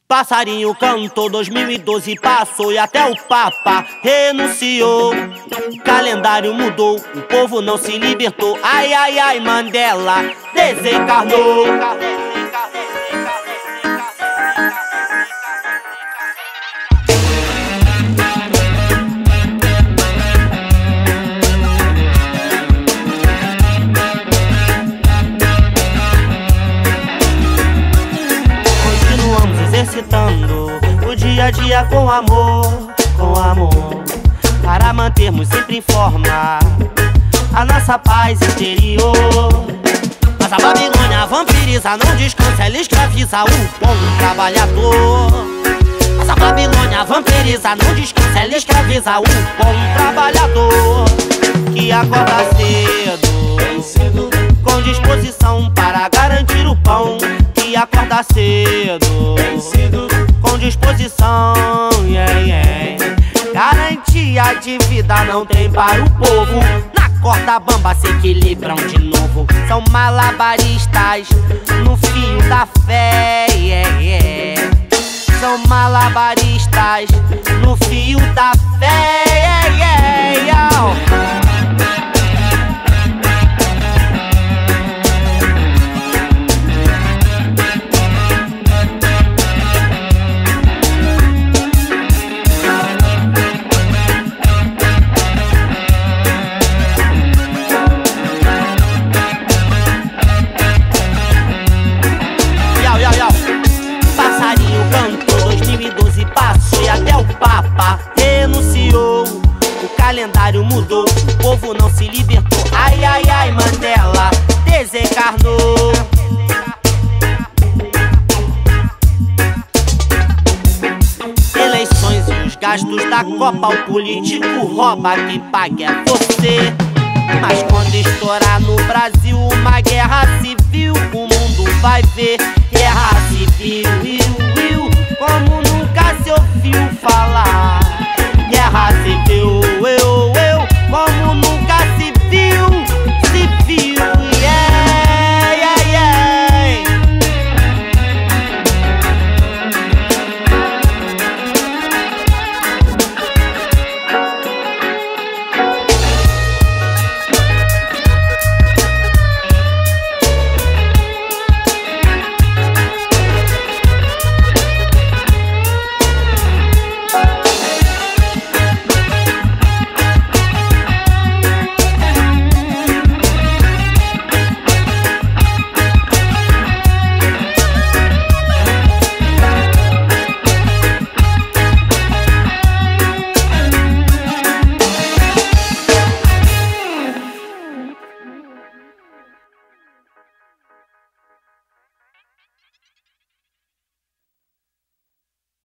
Passarinho cantou, 2012 passou e até o Papa renunciou. Calendário mudou, o povo não se libertou. Ai, ai, ai, Mandela desencarnou. Exercitando o dia a dia com amor, para mantermos sempre em forma a nossa paz interior. Mas a Babilônia vampiriza, não descansa, ela escraviza o povo trabalhador. Mas a Babilônia vampiriza, não descansa, ela escraviza o povo trabalhador, que acorda cedo, com disposição para garantir o pão. Que acorda cedo, com disposição, Garantia de vida não tem para o povo. Na corda bamba se equilibram de novo. São malabaristas no fio da fé, São malabaristas no fio da fé, Passarinho cantou, 2012 passou e até o Papa renunciou. O calendário mudou, o povo não se libertou. Ai, ai, ai, Mandela desencarnou. Eleições e os gastos da Copa, o político rouba, quem paga é você. Mas quando estourar no Brasil uma guerra civil, o mundo vai ver guerra civil.